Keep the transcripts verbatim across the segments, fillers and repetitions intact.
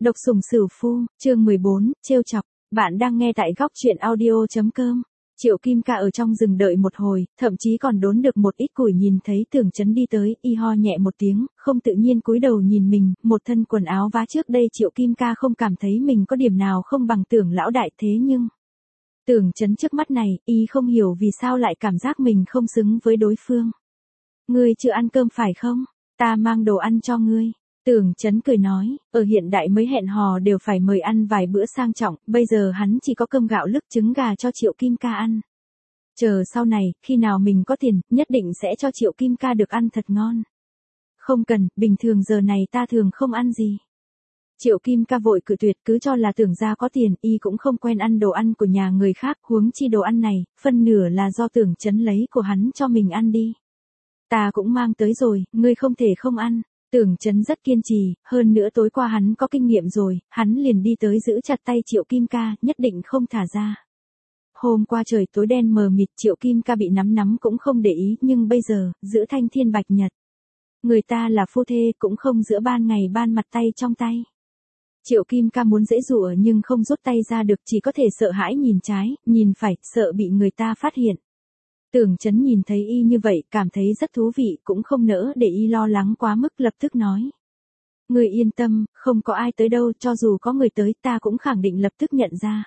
Độc sủng sửu phu, chương mười bốn, trêu chọc. Bạn đang nghe tại góc truyện audio.com. Triệu Kim Ca ở trong rừng đợi một hồi, thậm chí còn đốn được một ít củi, nhìn thấy Tưởng Chấn đi tới, y ho nhẹ một tiếng, không tự nhiên cúi đầu nhìn mình, một thân quần áo vá trước đây Triệu Kim Ca không cảm thấy mình có điểm nào không bằng Tưởng lão đại, thế nhưng Tưởng Chấn trước mắt này, y không hiểu vì sao lại cảm giác mình không xứng với đối phương. Ngươi chưa ăn cơm phải không? Ta mang đồ ăn cho ngươi. Tưởng Chấn cười nói, ở hiện đại mới hẹn hò đều phải mời ăn vài bữa sang trọng, bây giờ hắn chỉ có cơm gạo lứt trứng gà cho Triệu Kim Ca ăn. Chờ sau này, khi nào mình có tiền, nhất định sẽ cho Triệu Kim Ca được ăn thật ngon. Không cần, bình thường giờ này ta thường không ăn gì. Triệu Kim Ca vội cự tuyệt, cứ cho là Tưởng gia có tiền, y cũng không quen ăn đồ ăn của nhà người khác, huống chi đồ ăn này, phân nửa là do Tưởng Chấn lấy của hắn cho mình ăn đi. Ta cũng mang tới rồi, ngươi không thể không ăn. Tưởng Chấn rất kiên trì, hơn nữa tối qua hắn có kinh nghiệm rồi, hắn liền đi tới giữ chặt tay Triệu Kim Ca, nhất định không thả ra. Hôm qua trời tối đen mờ mịt, Triệu Kim Ca bị nắm nắm cũng không để ý, nhưng bây giờ, giữa thanh thiên bạch nhật. Người ta là phu thê, cũng không giữa ban ngày ban mặt tay trong tay. Triệu Kim Ca muốn giãy giụa nhưng không rút tay ra được, chỉ có thể sợ hãi nhìn trái, nhìn phải, sợ bị người ta phát hiện. Tưởng Chấn nhìn thấy y như vậy, cảm thấy rất thú vị, cũng không nỡ để y lo lắng quá mức, lập tức nói. Người yên tâm, không có ai tới đâu, cho dù có người tới ta cũng khẳng định lập tức nhận ra.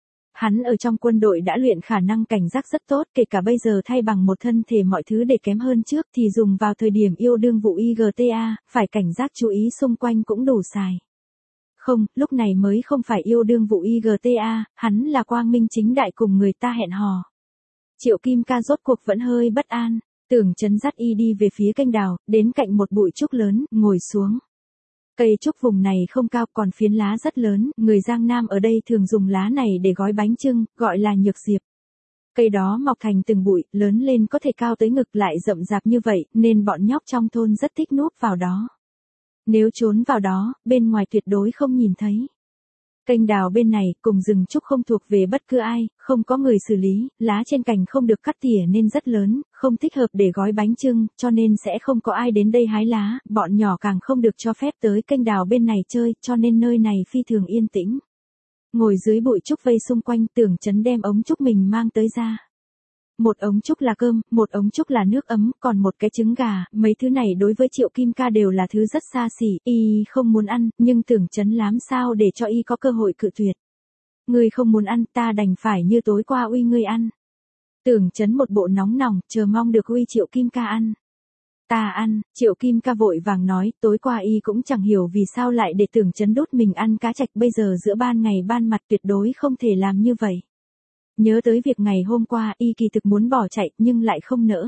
Hắn ở trong quân đội đã luyện khả năng cảnh giác rất tốt, kể cả bây giờ thay bằng một thân thể mọi thứ để kém hơn trước thì dùng vào thời điểm yêu đương vụ i giê tê a, phải cảnh giác chú ý xung quanh cũng đủ xài. Không, lúc này mới không phải yêu đương vụ i giê tê a, hắn là quang minh chính đại cùng người ta hẹn hò. Triệu Kim Ca rốt cuộc vẫn hơi bất an, Tưởng Chấn dắt y đi về phía kênh đào, đến cạnh một bụi trúc lớn, ngồi xuống. Cây trúc vùng này không cao, còn phiến lá rất lớn, người Giang Nam ở đây thường dùng lá này để gói bánh chưng, gọi là nhược diệp. Cây đó mọc thành từng bụi, lớn lên có thể cao tới ngực, lại rậm rạp như vậy, nên bọn nhóc trong thôn rất thích núp vào đó. Nếu trốn vào đó, bên ngoài tuyệt đối không nhìn thấy. Kênh đào bên này, cùng rừng trúc không thuộc về bất cứ ai, không có người xử lý, lá trên cành không được cắt tỉa nên rất lớn, không thích hợp để gói bánh chưng, cho nên sẽ không có ai đến đây hái lá, bọn nhỏ càng không được cho phép tới kênh đào bên này chơi, cho nên nơi này phi thường yên tĩnh. Ngồi dưới bụi trúc vây xung quanh, Tưởng Chấn đem ống trúc mình mang tới ra. Một ống trúc là cơm, một ống trúc là nước ấm, còn một cái trứng gà, mấy thứ này đối với Triệu Kim Ca đều là thứ rất xa xỉ, y không muốn ăn, nhưng Tưởng Chấn làm sao để cho y có cơ hội cự tuyệt. Ngươi không muốn ăn, ta đành phải như tối qua uy ngươi ăn. Tưởng Chấn một bộ nóng nòng, chờ mong được uy Triệu Kim Ca ăn. Ta ăn, Triệu Kim Ca vội vàng nói, tối qua y cũng chẳng hiểu vì sao lại để Tưởng Chấn đốt mình ăn cá trạch, bây giờ giữa ban ngày ban mặt tuyệt đối không thể làm như vậy. Nhớ tới việc ngày hôm qua, y kỳ thực muốn bỏ chạy, nhưng lại không nỡ.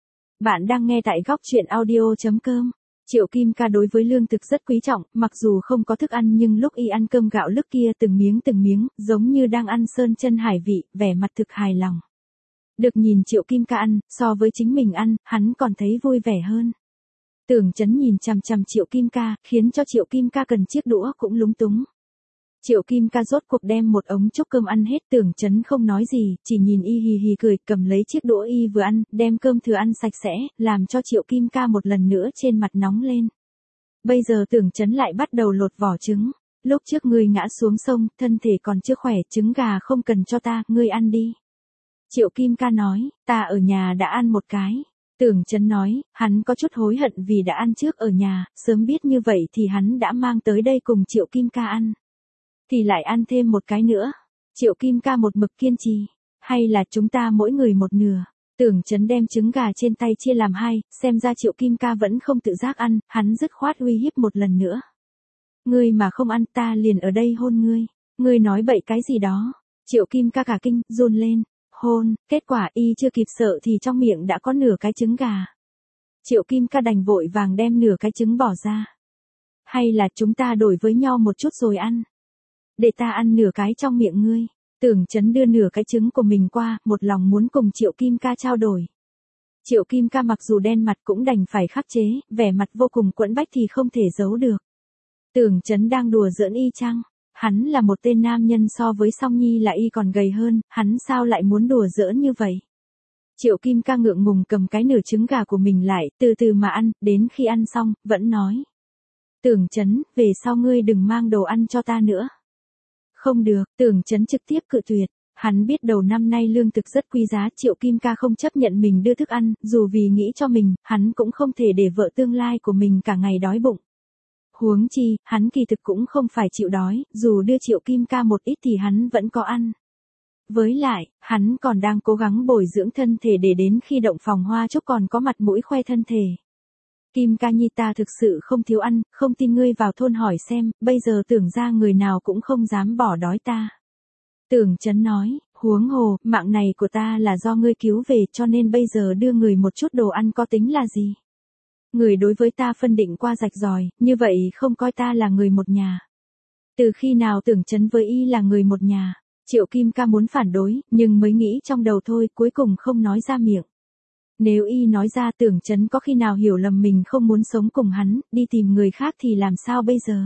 Bạn đang nghe tại góc truyện audio.com. Triệu Kim Ca đối với lương thực rất quý trọng, mặc dù không có thức ăn nhưng lúc y ăn cơm gạo lứt kia từng miếng từng miếng, giống như đang ăn sơn chân hải vị, vẻ mặt thực hài lòng. Được nhìn Triệu Kim Ca ăn, so với chính mình ăn, hắn còn thấy vui vẻ hơn. Tưởng Chấn nhìn chằm chằm Triệu Kim Ca, khiến cho Triệu Kim Ca cần chiếc đũa cũng lúng túng. Triệu Kim Ca rốt cuộc đem một ống trúc cơm ăn hết, Tưởng Chấn không nói gì, chỉ nhìn y hì hì cười, cầm lấy chiếc đũa y vừa ăn, đem cơm thừa ăn sạch sẽ, làm cho Triệu Kim Ca một lần nữa trên mặt nóng lên. Bây giờ Tưởng Chấn lại bắt đầu lột vỏ trứng. Lúc trước ngươi ngã xuống sông, thân thể còn chưa khỏe, trứng gà không cần cho ta, ngươi ăn đi. Triệu Kim Ca nói, ta ở nhà đã ăn một cái. Tưởng Chấn nói, hắn có chút hối hận vì đã ăn trước ở nhà, sớm biết như vậy thì hắn đã mang tới đây cùng Triệu Kim Ca ăn. Thì lại ăn thêm một cái nữa. Triệu Kim Ca một mực kiên trì. Hay là chúng ta mỗi người một nửa. Tưởng Chấn đem trứng gà trên tay chia làm hai, xem ra Triệu Kim Ca vẫn không tự giác ăn, hắn dứt khoát uy hiếp một lần nữa. Ngươi mà không ăn ta liền ở đây hôn ngươi. Ngươi nói bậy cái gì đó. Triệu Kim Ca cả kinh, run lên. Hôn, kết quả y chưa kịp sợ thì trong miệng đã có nửa cái trứng gà. Triệu Kim Ca đành vội vàng đem nửa cái trứng bỏ ra. Hay là chúng ta đổi với nhau một chút rồi ăn. Để ta ăn nửa cái trong miệng ngươi. Tưởng Chấn đưa nửa cái trứng của mình qua, một lòng muốn cùng Triệu Kim Ca trao đổi. Triệu Kim Ca mặc dù đen mặt cũng đành phải khắc chế, vẻ mặt vô cùng quẫn bách thì không thể giấu được. Tưởng Chấn đang đùa giỡn y chăng? Hắn là một tên nam nhân, so với Song Nhi là y còn gầy hơn, hắn sao lại muốn đùa giỡn như vậy? Triệu Kim Ca ngượng ngùng cầm cái nửa trứng gà của mình lại, từ từ mà ăn, đến khi ăn xong, vẫn nói. Tưởng Chấn, về sau ngươi đừng mang đồ ăn cho ta nữa. Không được, Tưởng Chấn trực tiếp cự tuyệt. Hắn biết đầu năm nay lương thực rất quý giá, Triệu Kim Ca không chấp nhận mình đưa thức ăn, dù vì nghĩ cho mình, hắn cũng không thể để vợ tương lai của mình cả ngày đói bụng. Huống chi, hắn kỳ thực cũng không phải chịu đói, dù đưa Triệu Kim Ca một ít thì hắn vẫn có ăn. Với lại, hắn còn đang cố gắng bồi dưỡng thân thể để đến khi động phòng hoa chúc còn có mặt mũi khoe thân thể. Kim Ca nhi ta thực sự không thiếu ăn, không tin ngươi vào thôn hỏi xem, bây giờ tưởng ra người nào cũng không dám bỏ đói ta. Tưởng Chấn nói, huống hồ, mạng này của ta là do ngươi cứu về cho nên bây giờ đưa người một chút đồ ăn có tính là gì? Người đối với ta phân định qua rạch ròi, như vậy không coi ta là người một nhà. Từ khi nào Tưởng Chấn với y là người một nhà? Triệu Kim Ca muốn phản đối, nhưng mới nghĩ trong đầu thôi, cuối cùng không nói ra miệng. Nếu y nói ra Tưởng Chấn có khi nào hiểu lầm mình không muốn sống cùng hắn, đi tìm người khác thì làm sao bây giờ?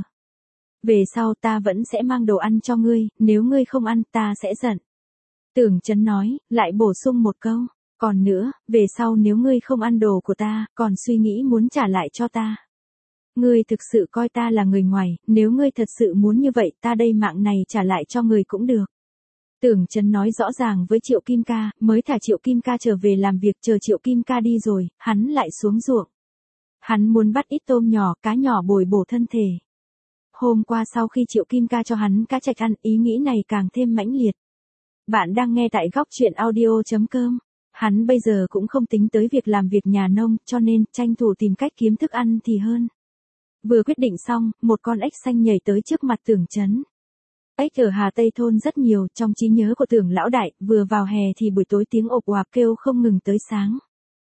Về sau ta vẫn sẽ mang đồ ăn cho ngươi, nếu ngươi không ăn ta sẽ giận. Tưởng Chấn nói, lại bổ sung một câu. Còn nữa, về sau nếu ngươi không ăn đồ của ta, còn suy nghĩ muốn trả lại cho ta. Ngươi thực sự coi ta là người ngoài, nếu ngươi thật sự muốn như vậy ta đây mạng này trả lại cho người cũng được. Tưởng Chấn nói rõ ràng với Triệu Kim Ca, mới thả Triệu Kim Ca trở về làm việc, chờ Triệu Kim Ca đi rồi, hắn lại xuống ruộng. Hắn muốn bắt ít tôm nhỏ, cá nhỏ bồi bổ thân thể. Hôm qua sau khi Triệu Kim Ca cho hắn cá trạch ăn, ý nghĩ này càng thêm mãnh liệt. Bạn đang nghe tại góc truyện audio chấm com. Hắn bây giờ cũng không tính tới việc làm việc nhà nông, cho nên tranh thủ tìm cách kiếm thức ăn thì hơn. Vừa quyết định xong, một con ếch xanh nhảy tới trước mặt Tưởng Chấn. Ếch ở Hà Tây thôn rất nhiều, trong trí nhớ của Tưởng lão đại, vừa vào hè thì buổi tối tiếng ộp oạp kêu không ngừng tới sáng.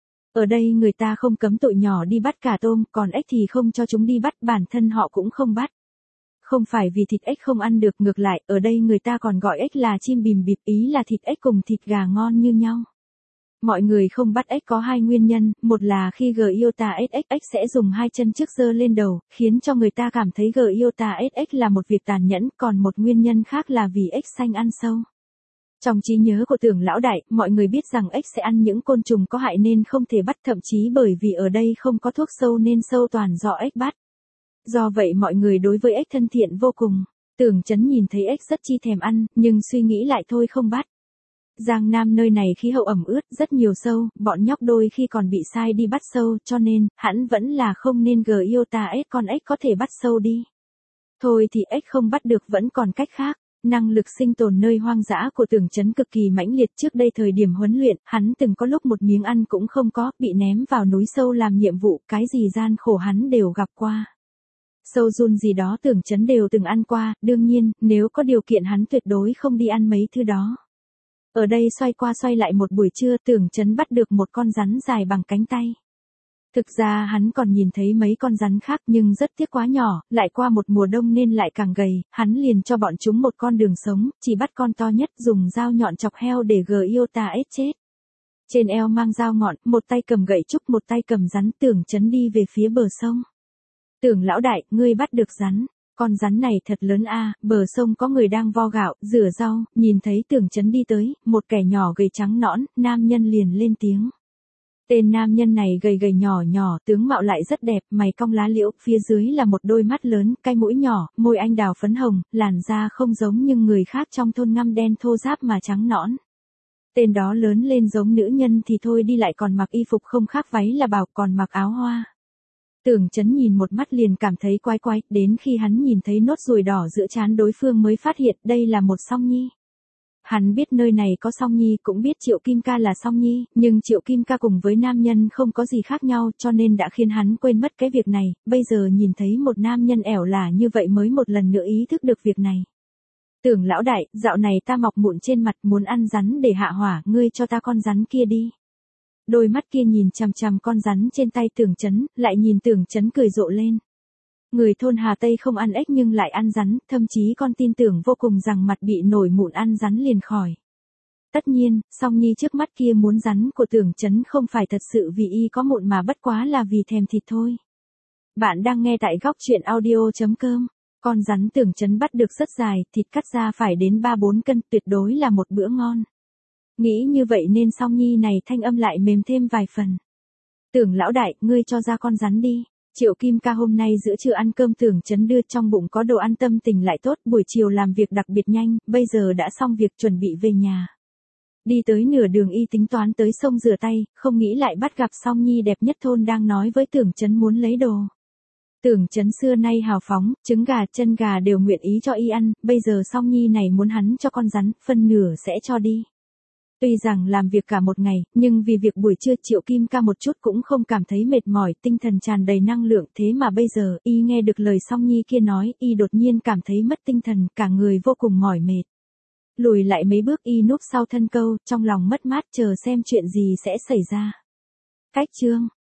Ở đây người ta không cấm tụi nhỏ đi bắt cả tôm, còn ếch thì không cho chúng đi bắt, bản thân họ cũng không bắt. Không phải vì thịt ếch không ăn được, ngược lại, ở đây người ta còn gọi ếch là chim bìm bịp, ý là thịt ếch cùng thịt gà ngon như nhau. Mọi người không bắt ếch có hai nguyên nhân, một là khi Giota ếch ếch ếch sẽ dùng hai chân trước giơ lên đầu, khiến cho người ta cảm thấy Giota ếch ếch là một việc tàn nhẫn, còn một nguyên nhân khác là vì ếch xanh ăn sâu. Trong trí nhớ của Tưởng lão đại, mọi người biết rằng ếch sẽ ăn những côn trùng có hại nên không thể bắt, thậm chí bởi vì ở đây không có thuốc sâu nên sâu toàn do ếch bắt. Do vậy mọi người đối với ếch thân thiện vô cùng. Tưởng Chấn nhìn thấy ếch rất chi thèm ăn, nhưng suy nghĩ lại thôi không bắt. Giang Nam nơi này khí hậu ẩm ướt, rất nhiều sâu, bọn nhóc đôi khi còn bị sai đi bắt sâu, cho nên, hắn vẫn là không nên Giota ếch, con ếch có thể bắt sâu đi. Thôi thì ếch không bắt được vẫn còn cách khác. Năng lực sinh tồn nơi hoang dã của Tưởng Chấn cực kỳ mãnh liệt, trước đây thời điểm huấn luyện, hắn từng có lúc một miếng ăn cũng không có, bị ném vào núi sâu làm nhiệm vụ, cái gì gian khổ hắn đều gặp qua. Sâu giun gì đó Tưởng Chấn đều từng ăn qua, đương nhiên, nếu có điều kiện hắn tuyệt đối không đi ăn mấy thứ đó. Ở đây xoay qua xoay lại một buổi trưa, Tưởng Chấn bắt được một con rắn dài bằng cánh tay. Thực ra hắn còn nhìn thấy mấy con rắn khác nhưng rất tiếc quá nhỏ, lại qua một mùa đông nên lại càng gầy, hắn liền cho bọn chúng một con đường sống, chỉ bắt con to nhất, dùng dao nhọn chọc heo để Giota ếch chết. Trên eo mang dao ngọn, một tay cầm gậy trúc, một tay cầm rắn. Tưởng Chấn đi về phía bờ sông. Tưởng lão đại, ngươi bắt được rắn. Con rắn này thật lớn a. Bờ sông có người đang vo gạo, rửa rau, nhìn thấy Tưởng Chấn đi tới, một kẻ nhỏ gầy trắng nõn, nam nhân liền lên tiếng. Tên nam nhân này gầy gầy nhỏ nhỏ, tướng mạo lại rất đẹp, mày cong lá liễu, phía dưới là một đôi mắt lớn, cái mũi nhỏ, môi anh đào phấn hồng, làn da không giống nhưng người khác trong thôn ngăm đen thô ráp mà trắng nõn. Tên đó lớn lên giống nữ nhân thì thôi đi lại còn mặc y phục không khác váy là bảo, còn mặc áo hoa. Tưởng Chấn nhìn một mắt liền cảm thấy quái quái, đến khi hắn nhìn thấy nốt ruồi đỏ giữa trán đối phương mới phát hiện đây là một song nhi. Hắn biết nơi này có song nhi, cũng biết Triệu Kim Ca là song nhi, nhưng Triệu Kim Ca cùng với nam nhân không có gì khác nhau cho nên đã khiến hắn quên mất cái việc này, bây giờ nhìn thấy một nam nhân ẻo lả như vậy mới một lần nữa ý thức được việc này. Tưởng lão đại, dạo này ta mọc mụn trên mặt, muốn ăn rắn để hạ hỏa, ngươi cho ta con rắn kia đi. Đôi mắt kia nhìn chằm chằm con rắn trên tay Tưởng Chấn, lại nhìn Tưởng Chấn cười rộ lên. Người thôn Hà Tây không ăn ếch nhưng lại ăn rắn, thậm chí con tin tưởng vô cùng rằng mặt bị nổi mụn ăn rắn liền khỏi. Tất nhiên, song nhi trước mắt kia muốn rắn của Tưởng Chấn không phải thật sự vì y có mụn mà bất quá là vì thèm thịt thôi. Bạn đang nghe tại góc truyện audio chấm com. Con rắn Tưởng Chấn bắt được rất dài, thịt cắt ra phải đến ba bốn cân, tuyệt đối là một bữa ngon. Nghĩ như vậy nên song nhi này thanh âm lại mềm thêm vài phần. Tưởng lão đại, ngươi cho ra con rắn đi. Triệu Kim Ca hôm nay giữa trưa ăn cơm Tưởng Chấn đưa, trong bụng có đồ ăn tâm tình lại tốt, buổi chiều làm việc đặc biệt nhanh, bây giờ đã xong việc chuẩn bị về nhà. Đi tới nửa đường y tính toán tới sông rửa tay, không nghĩ lại bắt gặp Song Nhi đẹp nhất thôn đang nói với Tưởng Chấn muốn lấy đồ. Tưởng Chấn xưa nay hào phóng, trứng gà chân gà đều nguyện ý cho y ăn, bây giờ Song Nhi này muốn hắn cho con rắn, phân nửa sẽ cho đi. Tuy rằng làm việc cả một ngày, nhưng vì việc buổi trưa Triệu Kim Ca một chút cũng không cảm thấy mệt mỏi, tinh thần tràn đầy năng lượng, thế mà bây giờ, y nghe được lời Song Nhi kia nói, y đột nhiên cảm thấy mất tinh thần, cả người vô cùng mỏi mệt. Lùi lại mấy bước y núp sau thân câu, trong lòng mất mát chờ xem chuyện gì sẽ xảy ra. Cách chương